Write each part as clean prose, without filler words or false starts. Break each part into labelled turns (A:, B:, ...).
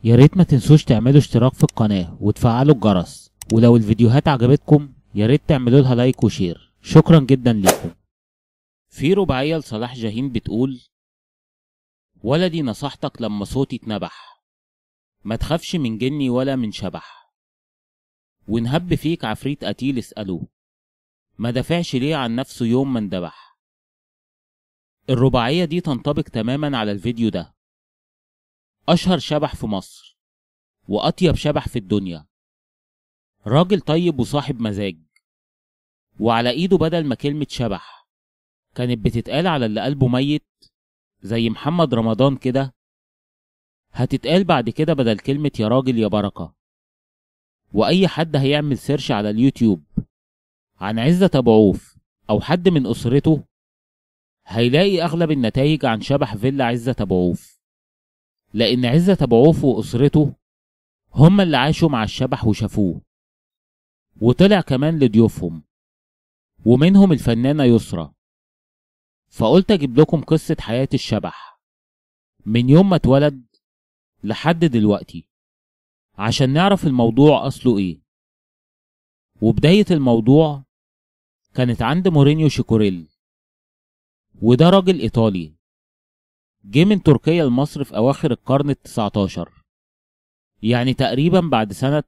A: يا ريت ما تنسوش تعملوا اشتراك في القناة وتفعلوا الجرس، ولو الفيديوهات عجبتكم يا ريت تعملوا لها لايك وشير. شكرا جدا لكم. في رباعية لصلاح جاهين بتقول: ولدي نصحتك لما صوتي اتنبح، ما تخافش من جني ولا من شبح، ونهب فيك عفريت قتيل اسأله، ما دافعش ليه عن نفسه يوم ما اندبح. الرباعية دي تنطبق تماما على الفيديو ده. أشهر شبح في مصر وأطيب شبح في الدنيا، راجل طيب وصاحب مزاج، وعلى ايده بدل ما كلمة شبح كانت بتتقال على اللي قلبه ميت زي محمد رمضان كده، هتتقال بعد كده بدل كلمة يا راجل يا بركة. وأي حد هيعمل سيرش على اليوتيوب عن عزت أبو عوف أو حد من أسرته هيلاقي أغلب النتائج عن شبح فيلا عزت أبو عوف، لأن عزت أبو عوف وأسرته هم اللي عاشوا مع الشبح وشافوه، وطلع كمان لضيوفهم ومنهم الفنانة يسرا. فقلت أجيب لكم قصة حياة الشبح من يوم ما اتولد لحد دلوقتي عشان نعرف الموضوع أصله إيه. وبداية الموضوع كانت عند مورينيو شيكوريل، وده راجل إيطالي جه من تركيا لمصر في أواخر القرن ال19، يعني تقريبا بعد سنة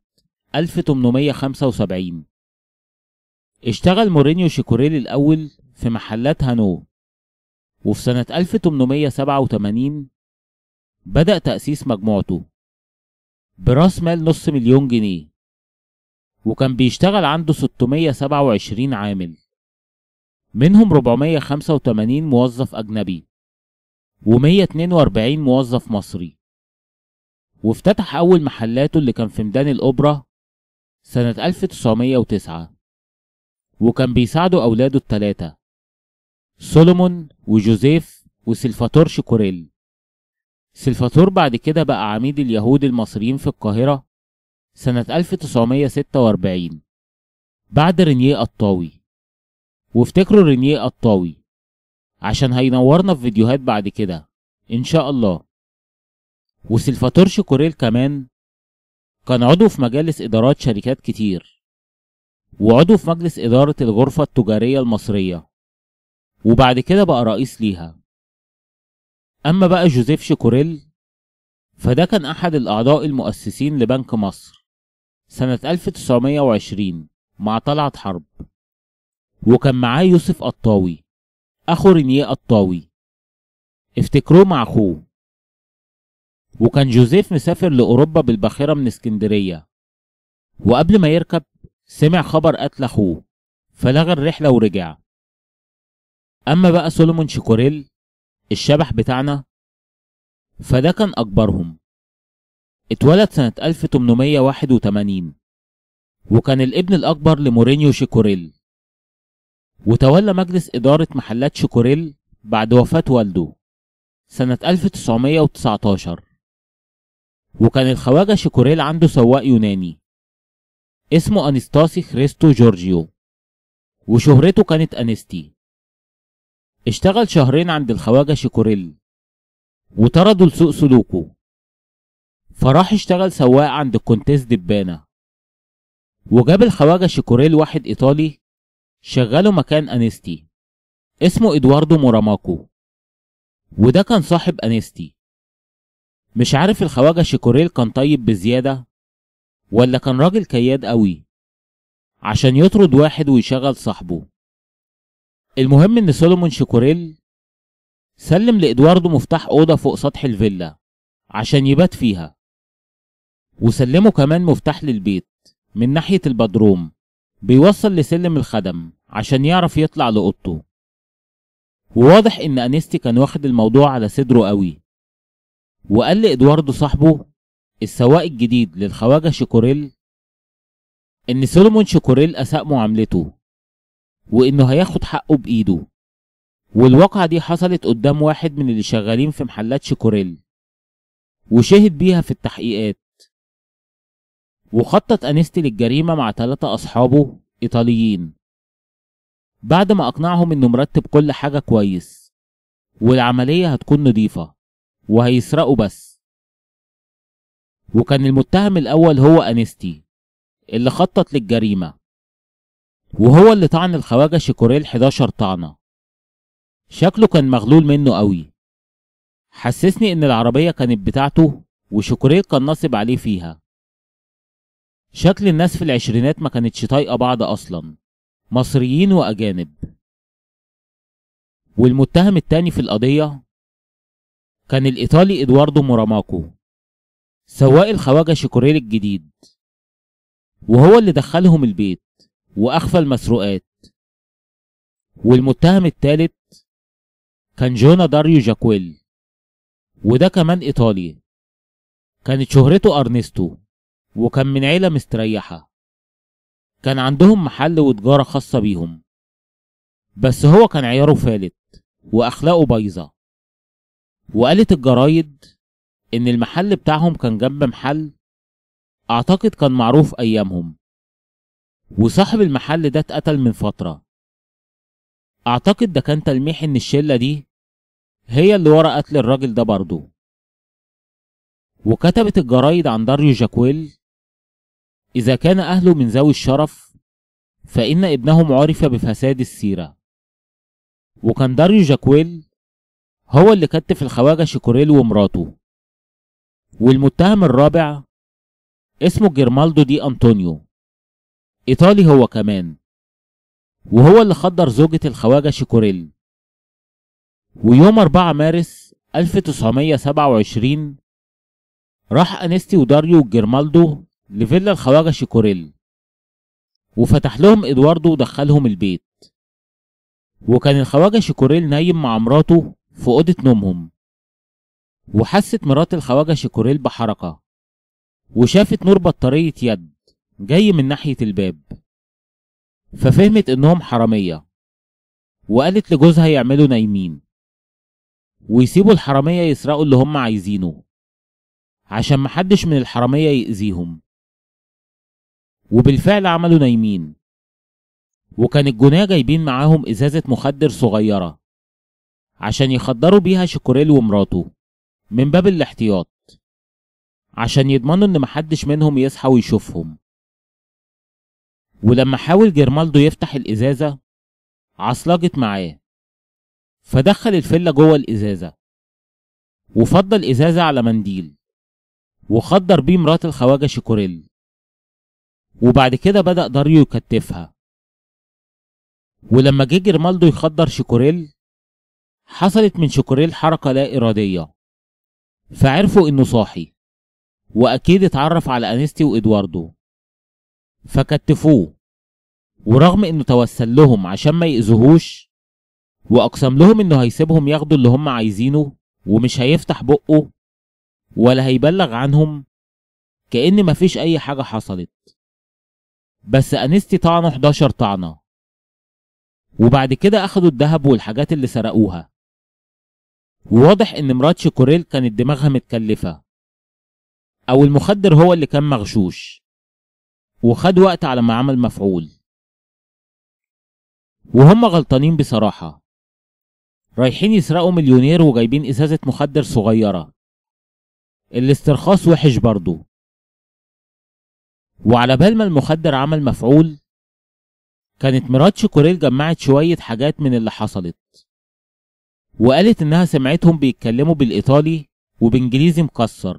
A: 1875. اشتغل مورينيو شيكوريل الأول في محلات هانو، وفي سنة 1887 بدأ تأسيس مجموعته براس مال $500,000، وكان بيشتغل عنده 627 عامل، منهم 485 موظف أجنبي و142 موظف مصري. وافتتح أول محلاته اللي كان في ميدان الأوبرا سنة 1909، وكان بيساعده أولاده الثلاثة سولومون وجوزيف وسلفاتور شيكوريل. سلفاتور بعد كده بقى عميد اليهود المصريين في القاهرة سنة 1946 بعد رينيه قطاوي. وافتكروا رينيه قطاوي عشان هينورنا في فيديوهات بعد كده إن شاء الله. وسلفاتور شيكوريل كمان كان عضو في مجالس إدارات شركات كتير، وعضو في مجلس إدارة الغرفة التجارية المصرية، وبعد كده بقى رئيس ليها. أما بقى جوزيف شيكوريل فده كان أحد الأعضاء المؤسسين لبنك مصر سنة 1920 مع طلعت حرب، وكان معاه يوسف قطاوي أخو رينيه قطاوي، افتكروه مع أخوه. وكان جوزيف مسافر لأوروبا بالباخرة من اسكندرية، وقبل ما يركب سمع خبر قتل أخوه فلغى الرحلة ورجع. أما بقى سولومون شيكوريل الشبح بتاعنا فده كان أكبرهم، اتولد سنة 1881، وكان الابن الأكبر لمورينيو شيكوريل، وتولى مجلس إدارة محلات شيكوريل بعد وفاة والده سنة 1919. وكان الخواجة شيكوريل عنده سواق يوناني اسمه أنستاسي خريستو جورجيو، وشهرته كانت أنستي. اشتغل شهرين عند الخواجة شيكوريل وطردوا لسوء سلوكه، فراح اشتغل سواق عند الكونتيس دبانة، وجاب الخواجة شيكوريل واحد إيطالي شغله مكان أنستي اسمه إدواردو موراماكو، وده كان صاحب أنستي. مش عارف الخواجة شيكوريل كان طيب بزيادة ولا كان راجل كياد قوي عشان يطرد واحد ويشغل صاحبه. المهم ان سولومون شيكوريل سلم لإدواردو مفتاح أوضة فوق سطح الفيلا عشان يبات فيها، وسلمه كمان مفتاح للبيت من ناحية البدروم بيوصل لسلم الخدم عشان يعرف يطلع لأوضته. وواضح ان أنستي كان واخد الموضوع على صدره قوي، وقال لإدواردو صاحبه السواق الجديد للخواجة شيكوريل ان سولومون شيكوريل أساء معاملته وانه هياخد حقه بإيده. والواقعة دي حصلت قدام واحد من اللي شغالين في محلات شيكوريل وشهد بيها في التحقيقات. وخطط أنستي للجريمة مع 3 أصحابه إيطاليين بعد ما أقنعهم إنه مرتب كل حاجة كويس والعملية هتكون نظيفة وهيسرقوا بس. وكان المتهم الأول هو أنستي اللي خطط للجريمة، وهو اللي طعن الخواجة شيكوريل 11 طعنة. شكله كان مغلول منه قوي، حسسني إن العربية كانت بتاعته وشيكوريل كان ناصب عليه فيها. شكل الناس في العشرينات ما كانتش طايقة بعض أصلا، مصريين وأجانب. والمتهم التاني في القضية كان الإيطالي إدواردو موراماكو، سواق الخواجة شيكوريل الجديد، وهو اللي دخلهم البيت وأخفى المسروقات. والمتهم التالت كان جونا داريو جاكويل، وده كمان إيطالي، كانت شهرته أرنستو، وكان من عيلة مستريحة، كان عندهم محل وتجارة خاصة بيهم، بس هو كان عياره فالت وأخلاقه بايظة. وقالت الجرايد إن المحل بتاعهم كان جنب محل أعتقد كان معروف أيامهم، وصاحب المحل ده اتقتل من فترة. أعتقد ده كان تلميح إن الشلة دي هي اللي ورا قتل الراجل ده برضه. وكتبت الجرايد عن داريو جاكويل: إذا كان أهله من ذوي الشرف فإن ابنهم عرف بفساد السيرة. وكان داريو جاكويل هو اللي كتف الخواجة شيكوريل ومراته. والمتهم الرابع اسمه جيرمالدو دي أنطونيو، إيطالي هو كمان، وهو اللي خدر زوجة الخواجة شيكوريل. ويوم 4 مارس 1927 راح أنستي وداريو وجيرمالدو لفيلا الخواجة شيكوريل، وفتح لهم إدواردو ودخلهم البيت. وكان الخواجة شيكوريل نايم مع مراته في أوضة نومهم، وحست مرات الخواجة شيكوريل بحركة، وشافت نور بطارية يد جاي من ناحية الباب، ففهمت إنهم حرامية، وقالت لجوزها يعملوا نايمين ويسيبوا الحرامية يسرقوا اللي هم عايزينه عشان محدش من الحرامية يأذيهم. وبالفعل عملوا نايمين، وكان الجناه جايبين معاهم إزازة مخدر صغيرة عشان يخدروا بيها شيكوريل ومراته من باب الاحتياط، عشان يضمنوا إن محدش منهم يصحى ويشوفهم. ولما حاول جيرمالدو يفتح الإزازة عصلجت معاه، فدخل الفلة جوه الإزازة وفضل الإزازة على منديل وخدر بيه مرات الخواجة شيكوريل. وبعد كده بدأ داريو يكتفها. ولما جه جيرمالدو يخدر شيكوريل حصلت من شيكوريل حركة لا إرادية، فعرفوا إنه صاحي، وأكيد اتعرف على أنستي وإدواردو، فكتفوه. ورغم إنه توسل لهم عشان ما يأذوهوش وأقسم لهم إنه هيسيبهم ياخدوا اللي هم عايزينه ومش هيفتح بقه ولا هيبلغ عنهم، كأن مفيش أي حاجة حصلت. بس أنستي طعنه 11 طعنة، وبعد كده أخدوا الذهب والحاجات اللي سرقوها. وواضح إن مرات شيكوريل كانت دماغها متكلفة، أو المخدر هو اللي كان مغشوش وخد وقت على ما عمل مفعول. وهم غلطانين بصراحة، رايحين يسرقوا مليونير وجايبين إزازة مخدر صغيرة، الاسترخاص وحش برضو. وعلى بال ما المخدر عمل مفعول كانت مرات شيكوريل جمعت شوية حاجات من اللي حصلت، وقالت إنها سمعتهم بيتكلموا بالإيطالي وبإنجليزي مكسر،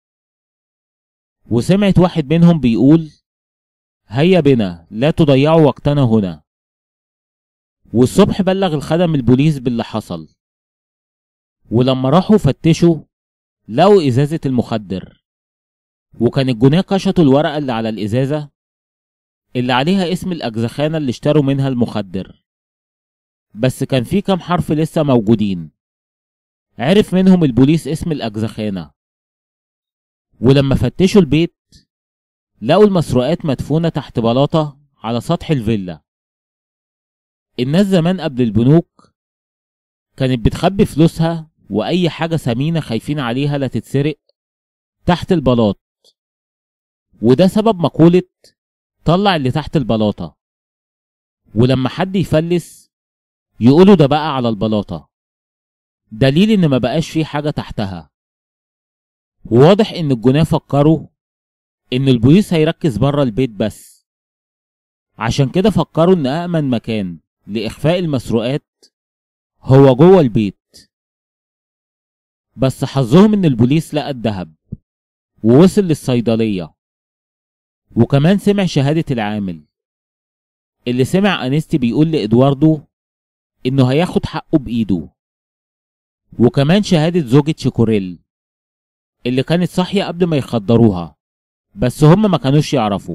A: وسمعت واحد منهم بيقول: هيا بنا لا تضيعوا وقتنا هنا. والصبح بلغ الخدم البوليس باللي حصل، ولما راحوا فتشوا لقوا إزازة المخدر، وكان الجناه كشطوا الورقة اللي على الإزازة اللي عليها اسم الأجزخانة اللي اشتروا منها المخدر، بس كان في كام حرف لسه موجودين. عرف منهم البوليس اسم الأجزخانة. ولما فتشوا البيت لقوا المسروقات مدفونة تحت بلاطة على سطح الفيلا. الناس زمان قبل البنوك كانت بتخبي فلوسها وأي حاجة ثمينة خايفين عليها لا تتسرق تحت البلاط، وده سبب مقولة طلع اللي تحت البلاطة. ولما حد يفلس يقولوا ده بقى على البلاطة، دليل ان ما بقاش فيه حاجة تحتها. وواضح ان الجناه فكروا ان البوليس هيركز بره البيت بس، عشان كده فكروا ان أأمن مكان لإخفاء المسروقات هو جوه البيت. بس حظهم ان البوليس لقى الدهب ووصل للصيدلية، وكمان سمع شهادة العامل اللي سمع أنستي بيقول لإدواردو إنه هياخد حقه بإيده، وكمان شهادة زوجة شيكوريل اللي كانت صاحية قبل ما يخدروها، بس هم ما كانوش يعرفوا.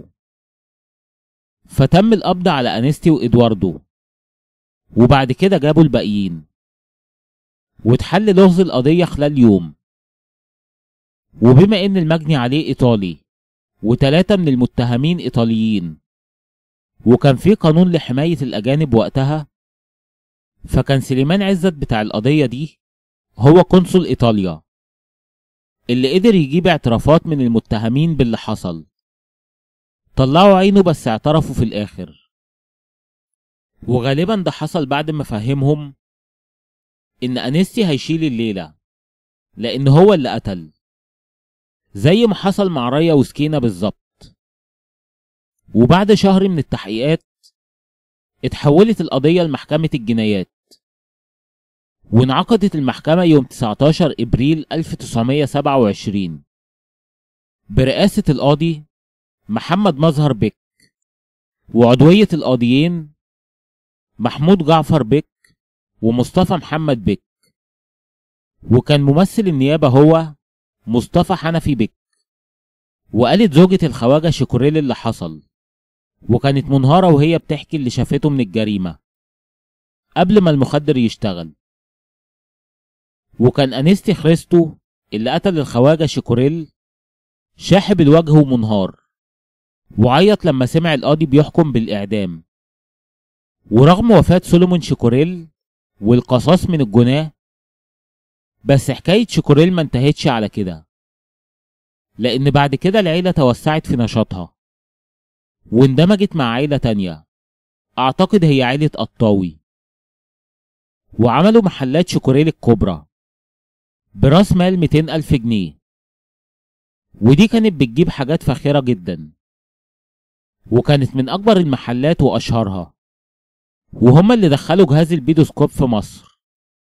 A: فتم القبض على أنستي وإدواردو، وبعد كده جابوا الباقيين، واتحل لغز القضية خلال يوم. وبما إن المجني عليه إيطالي و3 من المتهمين إيطاليين، وكان في قانون لحماية الأجانب وقتها، فكان سليمان عزت بتاع القضية دي هو قنصل إيطاليا اللي قدر يجيب اعترافات من المتهمين باللي حصل. طلعوا عينه بس اعترفوا في الآخر، وغالبا ده حصل بعد ما فهمهم إن أنستي هيشيل الليلة لأن هو اللي قتل، زي ما حصل مع ريا وسكينة بالظبط. وبعد شهر من التحقيقات اتحولت القضية لمحكمة الجنايات، وانعقدت المحكمة يوم 19 إبريل 1927 برئاسة القاضي محمد مظهر بك، وعضوية القاضيين محمود جعفر بك ومصطفى محمد بك، وكان ممثل النيابة هو مصطفى حنفي بك. وقالت زوجة الخواجة شيكوريل اللي حصل، وكانت منهارة وهي بتحكي اللي شافته من الجريمة قبل ما المخدر يشتغل. وكان أنستي خريستو اللي قتل الخواجة شيكوريل شاحب الوجه ومنهار، وعيط لما سمع القاضي بيحكم بالإعدام. ورغم وفاة سولومون شيكوريل والقصاص من الجناه، بس حكاية شيكوريل ما انتهتش على كده، لأن بعد كده العيلة توسعت في نشاطها واندمجت مع عيلة تانية، أعتقد هي عيلة قطاوي، وعملوا محلات شيكوريل الكبرى براس مال 200,000 جنيه، ودي كانت بتجيب حاجات فاخرة جدا، وكانت من أكبر المحلات وأشهرها، وهما اللي دخلوا جهاز البيدوسكوب في مصر.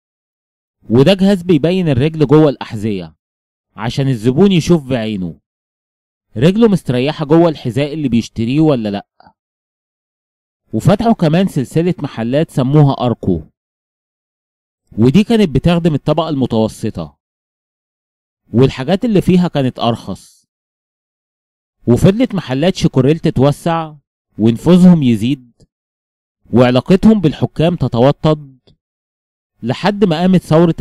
A: وده جهاز بيبين الرجل جوه الأحذية عشان الزبون يشوف بعينه رجله مستريحة جوه الحذاء اللي بيشتريه ولا لأ. وفتحوا كمان سلسلة محلات سموها أركو، ودي كانت بتخدم الطبقة المتوسطة، والحاجات اللي فيها كانت أرخص. وفضلت محلات شيكوريل تتوسع ونفوذهم يزيد وعلاقتهم بالحكام تتوطد لحد ما قامت ثورة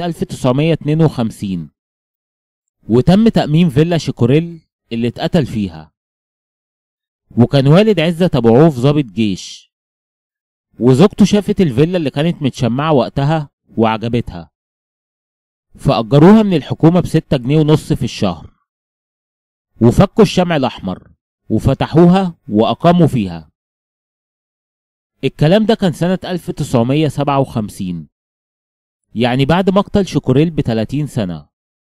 A: 1952 وتم تأميم فيلا شيكوريل اللي اتقتل فيها. وكان والد عزت أبو عوف ضابط جيش، وزوجته شافت الفيلا اللي كانت متشمعة وقتها وعجبتها، فأجروها من الحكومة ب6 جنيه ونص في الشهر، وفكوا الشمع الأحمر وفتحوها وأقاموا فيها. الكلام ده كان سنة 1957، يعني بعد مقتل شيكوريل ب30 سنة.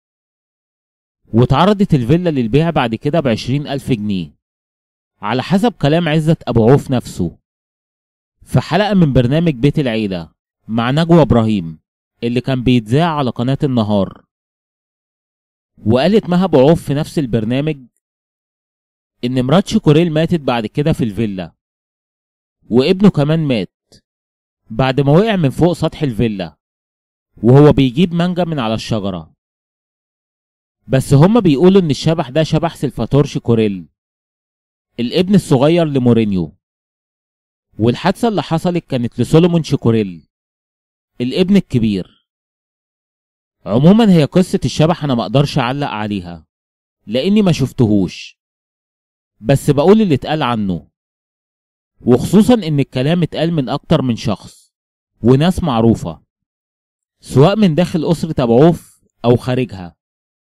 A: واتعرضت الفيلا للبيع بعد كده ب20,000 جنيه على حسب كلام عزت أبو عوف نفسه في حلقة من برنامج بيت العيلة مع نجوى إبراهيم اللي كان بيتذاع على قناة النهار. وقالت مها أبو عوف في نفس البرنامج إن مرات شيكوريل ماتت بعد كده في الفيلا، وابنه كمان مات بعد ما وقع من فوق سطح الفيلا وهو بيجيب مانجا من على الشجرة. بس هما بيقولوا إن الشبح ده شبح سلفاتور شيكوريل الابن الصغير لمورينيو، والحادثة اللي حصلت كانت لسولومون شيكوريل الابن الكبير. عموما هي قصة الشبح أنا مقدرش أعلق عليها لأني ما شفتهوش، بس بقول اللي اتقال عنه، وخصوصا إن الكلام اتقال من أكتر من شخص وناس معروفة سواء من داخل أسرة أبو عوف أو خارجها،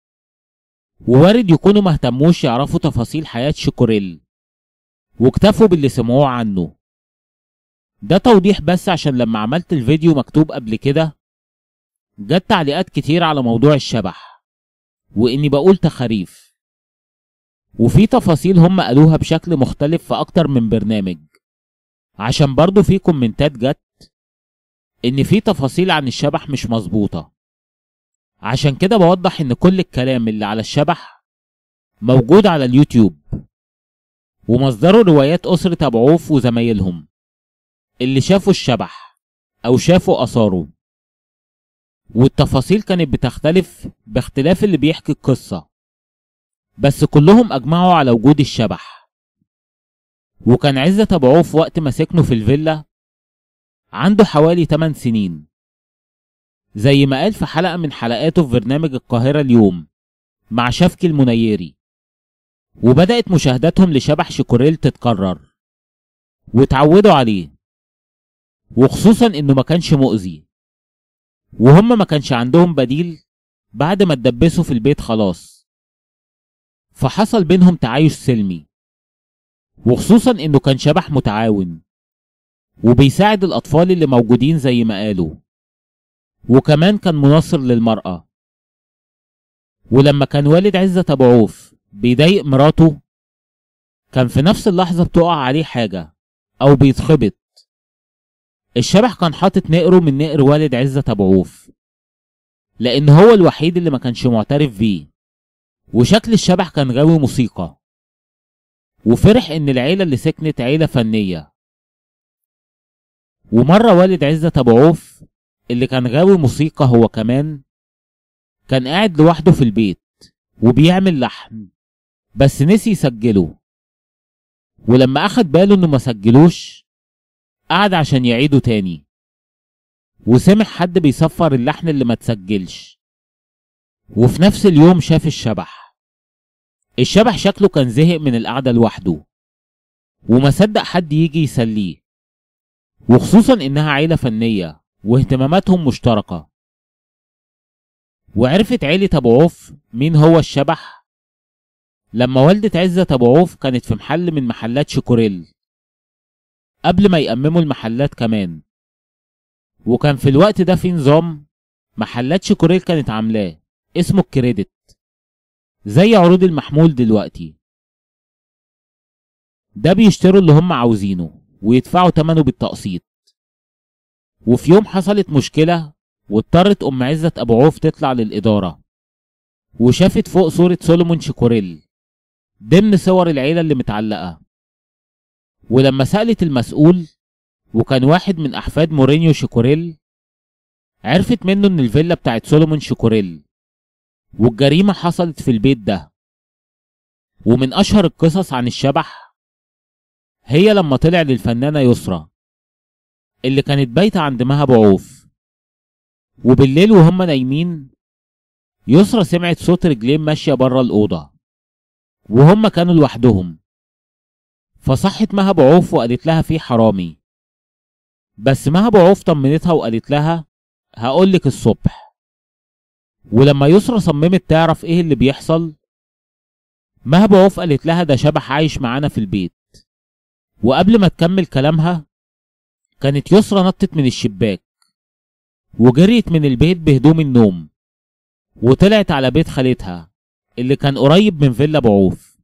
A: ووارد يكونوا مهتموش يعرفوا تفاصيل حياة شيكوريل واكتفوا باللي سمعوه عنه. ده توضيح بس عشان لما عملت الفيديو مكتوب قبل كده جت تعليقات كتير على موضوع الشبح وإني بقول تخاريف، وفي تفاصيل هم قالوها بشكل مختلف في أكتر من برنامج، عشان برضو في كومنتات جت إن في تفاصيل عن الشبح مش مظبوطة. عشان كده بوضح إن كل الكلام اللي على الشبح موجود على اليوتيوب، ومصدره روايات أسرة أبو عوف وزمايلهم اللي شافوا الشبح أو شافوا آثاره، والتفاصيل كانت بتختلف باختلاف اللي بيحكي القصة، بس كلهم أجمعوا على وجود الشبح. وكان عزة أبو عوف وقت ما سكنوا في الفيلا عنده حوالي 8 سنين، زي ما قال في حلقة من حلقاته في برنامج القاهرة اليوم مع شفكي المنيري. وبدأت مشاهداتهم لشبح شيكوريل تتكرر وتعودوا عليه، وخصوصا انه ما كانش مؤذي، وهم ما كانش عندهم بديل بعد ما اتدبسوا في البيت خلاص. فحصل بينهم تعايش سلمي، وخصوصا انه كان شبح متعاون وبيساعد الاطفال اللي موجودين زي ما قالوا، وكمان كان مناصر للمرأة. ولما كان والد عزة أبو عوف بيضايق مراته، كان في نفس اللحظة بتقع عليه حاجة أو بيتخبط. الشبح كان حاطط نقره من نقر والد عزة أبو عوف، لأن هو الوحيد اللي ما كانش معترف بيه، وشكل الشبح كان غاوي موسيقى، وفرح إن العيلة اللي سكنت عيلة فنية. ومرة والد عزة أبو عوف اللي كان غاوي موسيقى هو كمان كان قاعد لوحده في البيت وبيعمل لحن، بس نسي يسجله. ولما أخد باله إنه ما سجلوش قعد عشان يعيده تاني، وسمع حد بيصفر اللحن اللي ما تسجلش. وفي نفس اليوم شاف الشبح شكله كان زهق من القعدة لوحده، وما صدق حد يجي يسليه، وخصوصا إنها عيلة فنية واهتماماتهم مشتركة. وعرفت عيلة أبو عوف مين هو الشبح لما والدة عزة أبو عوف كانت في محل من محلات شيكوريل قبل ما يأمموا المحلات كمان. وكان في الوقت ده في نظام محلات شيكوريل كانت عاملاه اسمه الكريدت، زي عروض المحمول دلوقتي. ده بيشتروا اللي هم عاوزينه ويدفعوا تمنه بالتقسيط. وفي يوم حصلت مشكلة واضطرت أم عزة أبو عوف تطلع للإدارة، وشافت فوق صورة سولومون شيكوريل ضمن صور العيلة اللي متعلقة. ولما سألت المسؤول، وكان واحد من أحفاد مورينيو شيكوريل، عرفت منه إن الفيلا بتاعت سولومون شيكوريل والجريمة حصلت في البيت ده. ومن أشهر القصص عن الشبح هي لما طلع للفنانة يسرى اللي كانت بايتة عند مها أبو عوف، وبالليل وهم نايمين يسرى سمعت صوت رجلين ماشية بره الأوضة وهم كانوا لوحدهم. فصحت مها أبو عوف وقالت لها في حرامي، بس مها أبو عوف طمنتها وقالت لها هقولك الصبح. ولما يسرى صممت تعرف ايه اللي بيحصل، مها أبو عوف قالت لها ده شبح عايش معانا في البيت. وقبل ما تكمل كلامها كانت يسرى نطت من الشباك وجريت من البيت بهدوم النوم، وطلعت على بيت خالتها اللي كان قريب من فيلا أبو عوف.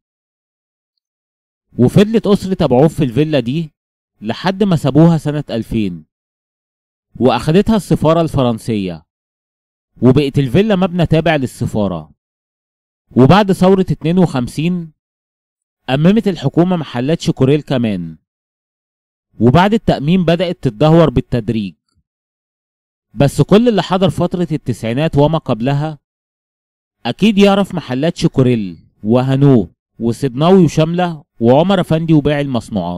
A: وفضلت أسرة أبو عوف في الفيلا دي لحد ما سابوها سنة 2000 وأخدتها السفارة الفرنسية، وبقت الفيلا مبنى تابع للسفارة. وبعد ثورة 52 أممت الحكومة محلات شيكوريل كمان، وبعد التأميم بدأت تتدهور بالتدريج. بس كل اللي حضر فترة التسعينات وما قبلها أكيد يعرف محلات شيكوريل وهنو وسيدناوي وشاملة وعمر أفندي وباقي المصنوعات.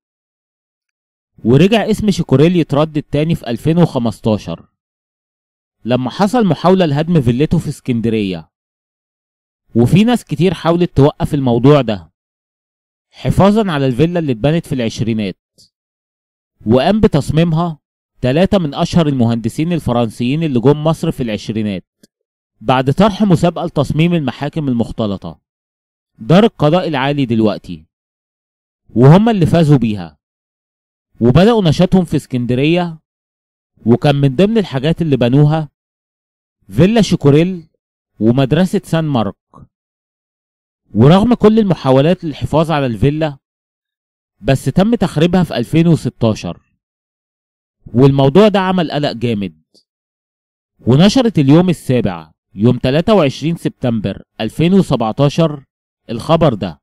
A: ورجع اسم شيكوريل يتردد تاني في 2015 لما حصل محاولة لهدم فيلته في اسكندرية، وفي ناس كتير حاولت توقف الموضوع ده حفاظا على الفيلا اللي اتبنت في العشرينات. وقام بتصميمها 3 من أشهر المهندسين الفرنسيين اللي جم مصر في العشرينات بعد طرح مسابقة لتصميم المحاكم المختلطة، دار القضاء العالي دلوقتي، وهم اللي فازوا بيها. وبدأوا نشاطهم في اسكندرية، وكان من ضمن الحاجات اللي بنوها فيلا شيكوريل ومدرسة سان مارك. ورغم كل المحاولات للحفاظ على الفيلا، بس تم تخريبها في 2016، والموضوع ده عمل قلق جامد. ونشرت اليوم السابع يوم 23 سبتمبر 2017 الخبر ده: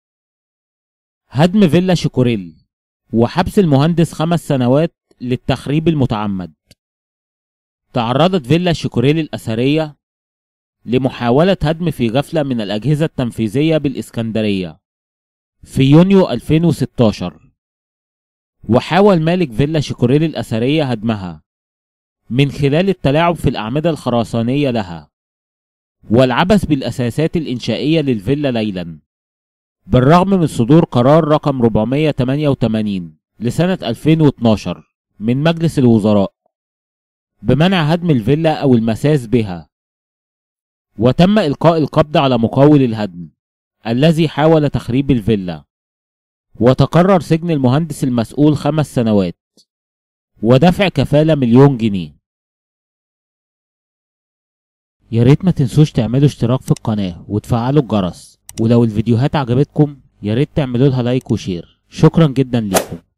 A: هدم فيلا شيكوريل وحبس المهندس 5 سنوات للتخريب المتعمد. تعرضت فيلا شيكوريل الأثرية لمحاولة هدم في غفلة من الأجهزة التنفيذية بالإسكندرية في يونيو 2016، وحاول مالك فيلا شيكوريل الأثرية هدمها من خلال التلاعب في الأعمدة الخرسانية لها والعبث بالأساسات الإنشائية للفيلا ليلا، بالرغم من صدور قرار رقم 488 لسنة 2012 من مجلس الوزراء بمنع هدم الفيلا أو المساس بها. وتم إلقاء القبض على مقاول الهدم الذي حاول تخريب الفيلا، وتقرر سجن المهندس المسؤول 5 سنوات ودفع كفالة 1,000,000 جنيه. ياريت ما تنسوش تعملوا اشتراك في القناة وتفعلوا الجرس، ولو الفيديوهات عجبتكم ياريت تعملوا لها لايك وشير. شكرا جدا ليكم.